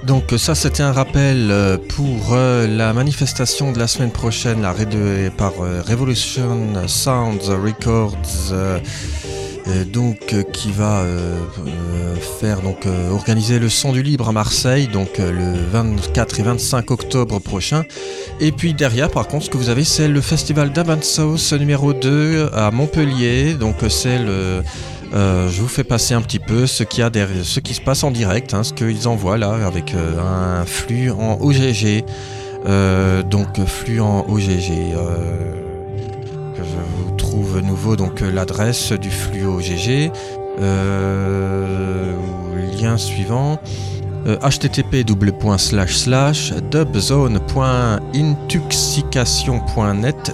Donc ça c'était un rappel pour la manifestation de la semaine prochaine par Revolution Sounds Records qui va faire organiser le Son du Libre à Marseille le 24 et 25 octobre prochain. Et puis derrière par contre ce que vous avez c'est le festival d'Abansos numéro 2 à Montpellier. Donc c'est le je vous fais passer un petit peu ce qui se passe en direct, ce qu'ils envoient là avec un flux en OGG. Flux en OGG. Que je vous trouve nouveau l'adresse du flux OGG. Lien suivant. http://dubzone.intoxication.net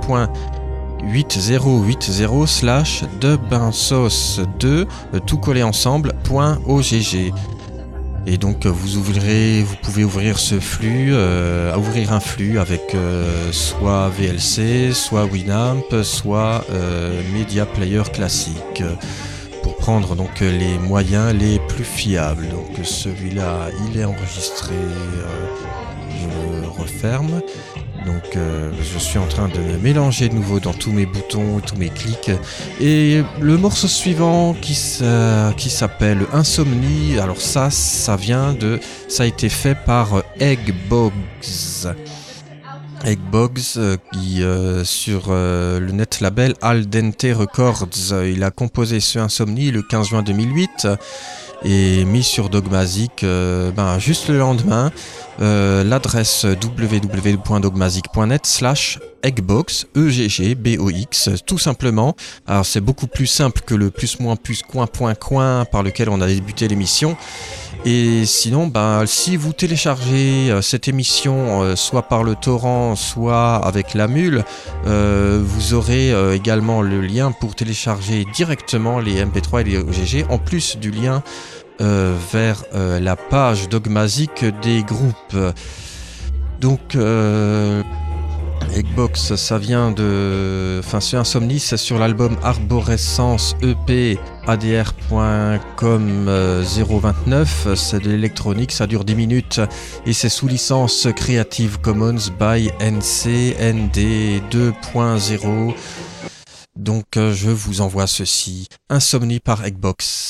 8080/dubinsos2 tout collé ensemble .ogg. Et donc vous pouvez ouvrir ce flux, ouvrir un flux avec soit VLC, soit Winamp, soit Media Player classique pour prendre les moyens les plus fiables. Donc celui-là il est enregistré, je le referme. Donc je suis en train de me mélanger de nouveau dans tous mes boutons, tous mes clics. Et le morceau suivant qui s'appelle Insomnie, alors ça a été fait par Eggbogs. Eggbogs qui sur le net label Al Dente Records, il a composé ce Insomnie le 15 juin 2008 et mis sur Dogmazic juste le lendemain. L'adresse www.dogmazic.net/eggbox EGGBOX tout simplement. Alors c'est beaucoup plus simple que le plus moins plus coin par lequel on a débuté l'émission. Et sinon, si vous téléchargez cette émission soit par le torrent, soit avec la mule, vous aurez également le lien pour télécharger directement les MP3 et les OGG, en plus du lien vers la page Dogmazic des groupes. Donc Eggbox, ça vient de... ce Insomnie, c'est sur l'album Arborescence EP ADR.com 029, c'est de l'électronique, ça dure 10 minutes et c'est sous licence Creative Commons by NC ND 2.0. Donc je vous envoie ceci, Insomnie par Eggbox.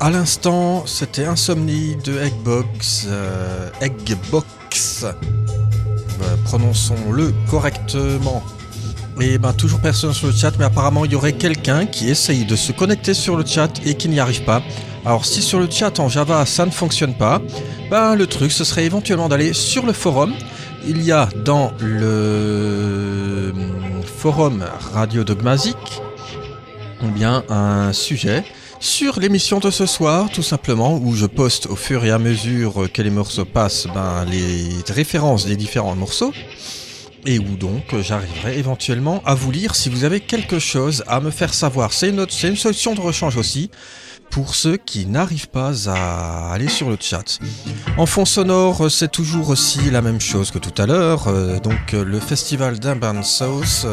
À l'instant, c'était Insomnie de Eggbox. Prononçons-le correctement. Et toujours personne sur le chat, mais apparemment il y aurait quelqu'un qui essaye de se connecter sur le chat et qui n'y arrive pas. Alors si sur le chat en Java ça ne fonctionne pas, le truc ce serait éventuellement d'aller sur le forum. Il y a dans le forum Radio Dogmazic un sujet sur l'émission de ce soir, tout simplement, où je poste au fur et à mesure que les morceaux passent les références des différents morceaux. Et où donc j'arriverai éventuellement à vous lire si vous avez quelque chose à me faire savoir. C'est une solution de rechange aussi pour ceux qui n'arrivent pas à aller sur le chat. En fond sonore, c'est toujours aussi la même chose que tout à l'heure. Le festival d'Urban South,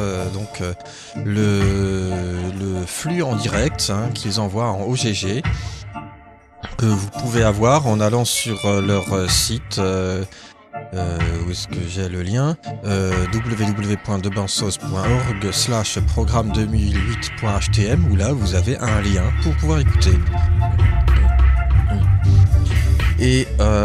le flux en direct qu'ils envoient en OGG, que vous pouvez avoir en allant sur leur site. Où est-ce que j'ai le lien www.debansos.org/programme2008.htm où là vous avez un lien pour pouvoir écouter. Et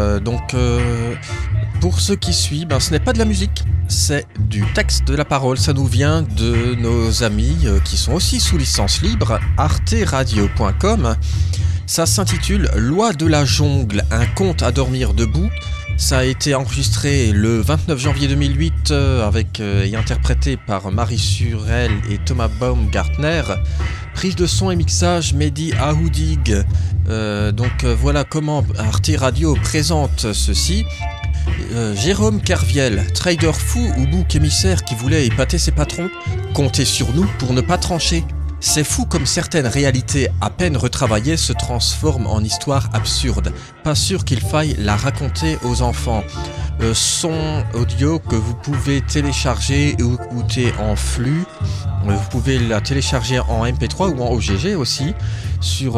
pour ce qui suit, ce n'est pas de la musique, c'est du texte, de la parole. Ça nous vient de nos amis qui sont aussi sous licence libre, arteradio.com. Ça s'intitule Loi de la jungle, un conte à dormir debout. Ça a été enregistré le 29 janvier 2008 et interprété par Marie Surel et Thomas Baumgartner. Prise de son et mixage Mehdi Aoudig. Voilà comment Arte Radio présente ceci. Jérôme Kerviel, trader fou ou bouc émissaire qui voulait épater ses patrons, comptez sur nous pour ne pas trancher. C'est fou comme certaines réalités à peine retravaillées se transforment en histoires absurdes. Pas sûr qu'il faille la raconter aux enfants. Son audio que vous pouvez télécharger ou écouter en flux. Vous pouvez la télécharger en MP3 ou en OGG aussi sur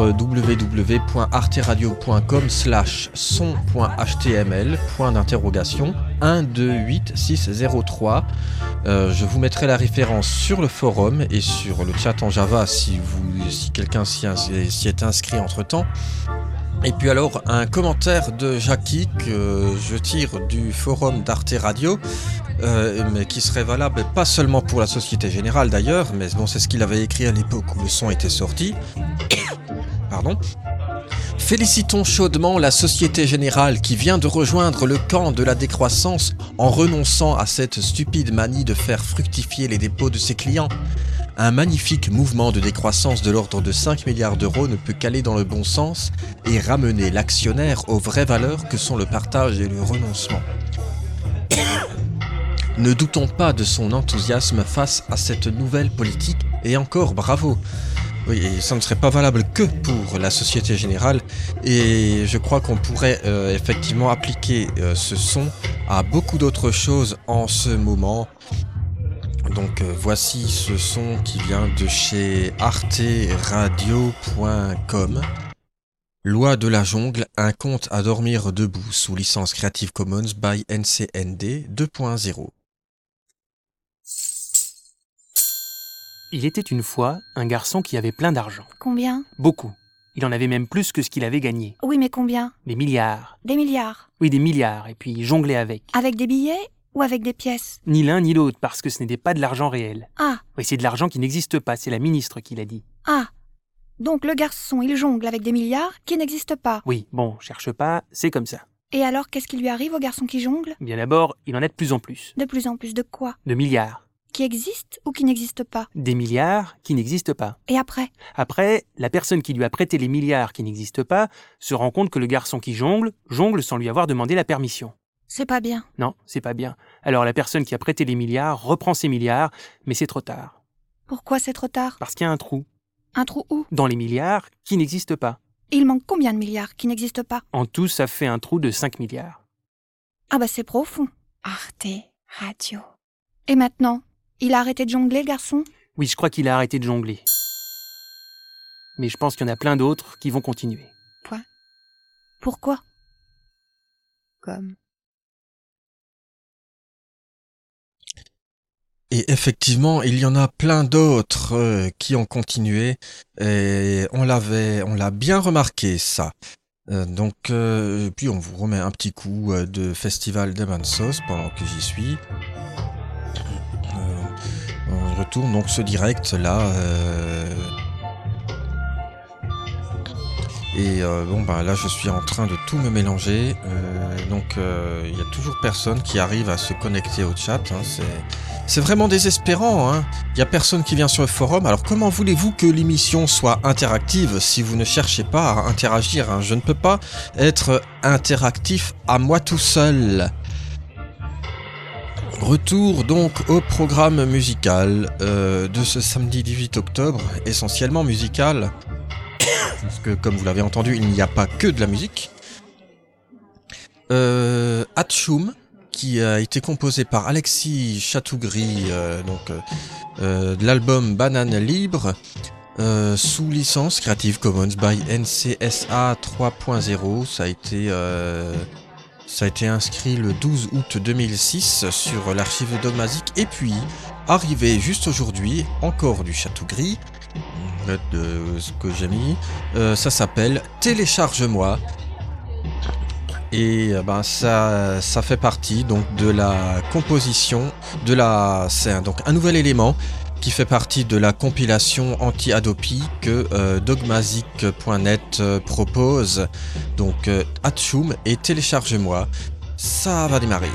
www.arteradio.com/son.html .d'interrogation 128603. Je vous mettrai la référence sur le forum et sur le chat en Java si quelqu'un s'y est inscrit entre temps. Et puis alors un commentaire de Jackie que je tire du forum d'Arte Radio, mais qui serait valable pas seulement pour la Société Générale d'ailleurs, mais bon c'est ce qu'il avait écrit à l'époque où le son était sorti. Pardon. Félicitons chaudement la Société Générale qui vient de rejoindre le camp de la décroissance en renonçant à cette stupide manie de faire fructifier les dépôts de ses clients. Un magnifique mouvement de décroissance de l'ordre de 5 milliards d'euros ne peut qu'aller dans le bon sens et ramener l'actionnaire aux vraies valeurs que sont le partage et le renoncement. Ne doutons pas de son enthousiasme face à cette nouvelle politique et encore bravo. Oui, et ça ne serait pas valable que pour la Société Générale et je crois qu'on pourrait effectivement appliquer ce son à beaucoup d'autres choses en ce moment. Donc voici ce son qui vient de chez arteradio.com. Loi de la jungle, un conte à dormir debout sous licence Creative Commons by NCND 2.0. Il était une fois un garçon qui avait plein d'argent. Combien ? Beaucoup. Il en avait même plus que ce qu'il avait gagné. Oui, mais combien ? Des milliards. Des milliards ? Oui, des milliards, et puis il jonglait avec. Avec des billets ou avec des pièces ? Ni l'un ni l'autre, parce que ce n'était pas de l'argent réel. Ah. Oui, c'est de l'argent qui n'existe pas, c'est la ministre qui l'a dit. Ah. Donc le garçon, il jongle avec des milliards qui n'existent pas. Oui, bon, cherche pas, c'est comme ça. Et alors, qu'est-ce qui lui arrive au garçon qui jongle ? Bien d'abord, il en a de plus en plus. De plus en plus de quoi ? De milliards. Qui existent ou qui n'existent pas ? Des milliards qui n'existent pas. Et après ? Après, la personne qui lui a prêté les milliards qui n'existent pas se rend compte que le garçon qui jongle sans lui avoir demandé la permission. C'est pas bien. Non, c'est pas bien. Alors la personne qui a prêté les milliards reprend ses milliards, mais c'est trop tard. Pourquoi c'est trop tard ? Parce qu'il y a un trou. Un trou où ? Dans les milliards qui n'existent pas. Il manque combien de milliards qui n'existent pas ? En tout, ça fait un trou de 5 milliards. Ah c'est profond. Arte Radio. Et maintenant ? Il a arrêté de jongler, le garçon ? Oui, je crois qu'il a arrêté de jongler. Mais je pense qu'il y en a plein d'autres qui vont continuer. Point. Pourquoi ? Comme. Et effectivement, il y en a plein d'autres qui ont continué et on l'a bien remarqué ça. Puis on vous remet un petit coup de Festival d'Evansos pendant que j'y suis. On retourne donc ce direct là. Là je suis en train de tout me mélanger. Il y a toujours personne qui arrive à se connecter au chat. C'est vraiment désespérant. Il n'y a personne qui vient sur le forum. Alors comment voulez-vous que l'émission soit interactive si vous ne cherchez pas à interagir? Je ne peux pas être interactif à moi tout seul. Retour donc au programme musical de ce samedi 18 octobre, essentiellement musical. Parce que comme vous l'avez entendu, il n'y a pas que de la musique. Hatchoum, qui a été composé par Alexis Chatougry, de l'album Banane Libre, sous licence Creative Commons by NCSA 3.0. Ça a été inscrit le 12 août 2006 sur l'archive de Dogmazic. Et puis, arrivé juste aujourd'hui, encore du Chatougry, de ce que j'ai mis, ça s'appelle Télécharge-moi. Et ça fait partie donc de la composition c'est un nouvel élément qui fait partie de la compilation anti-Adopi que dogmazic.net propose. Donc Hatchoum et Télécharge-moi, ça va démarrer.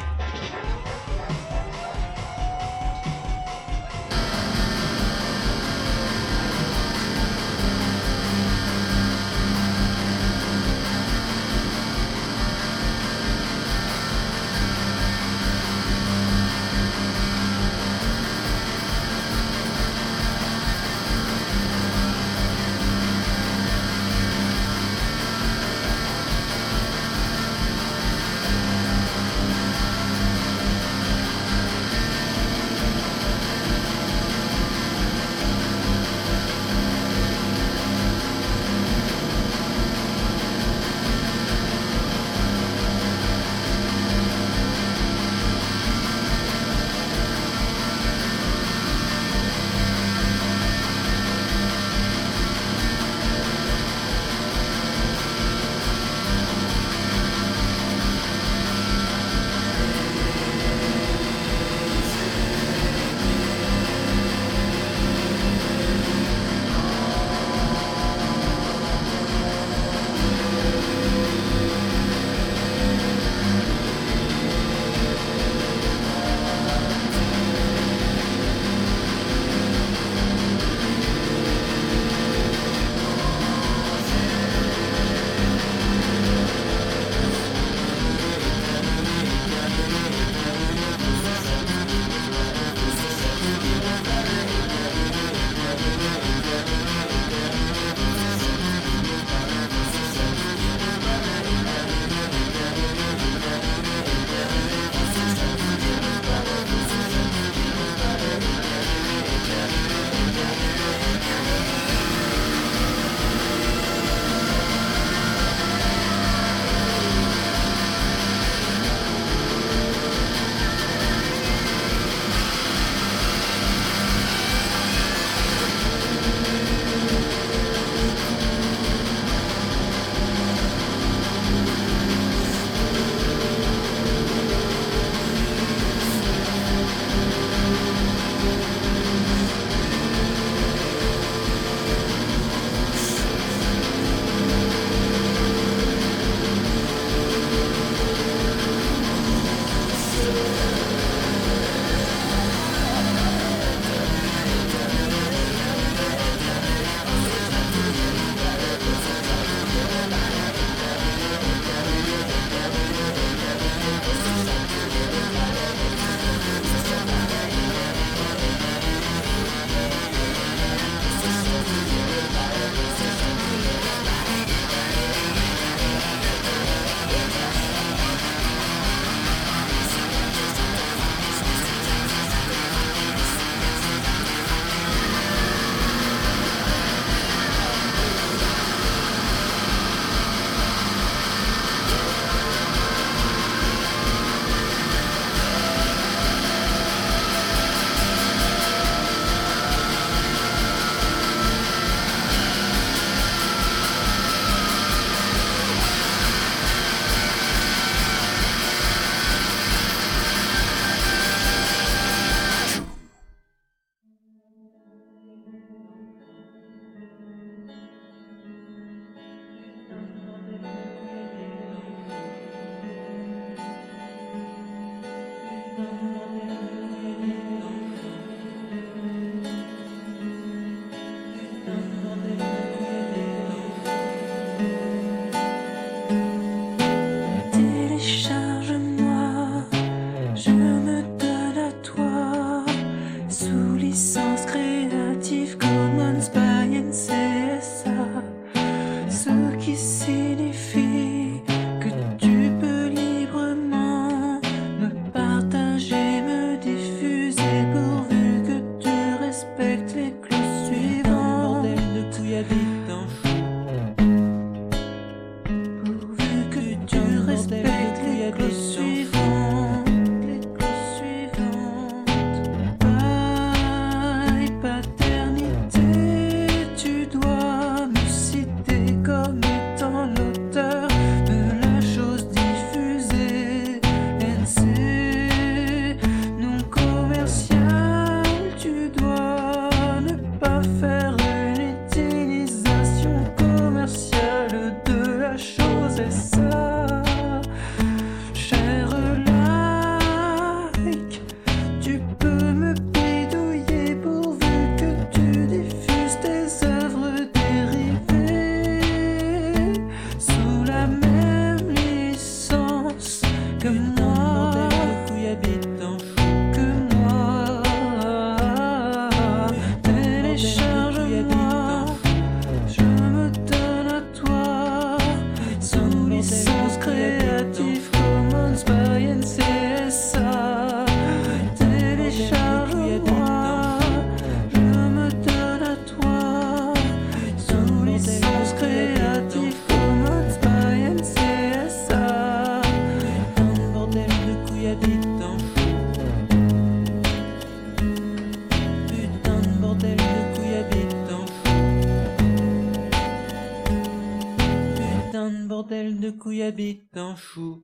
de couilles habite en chou.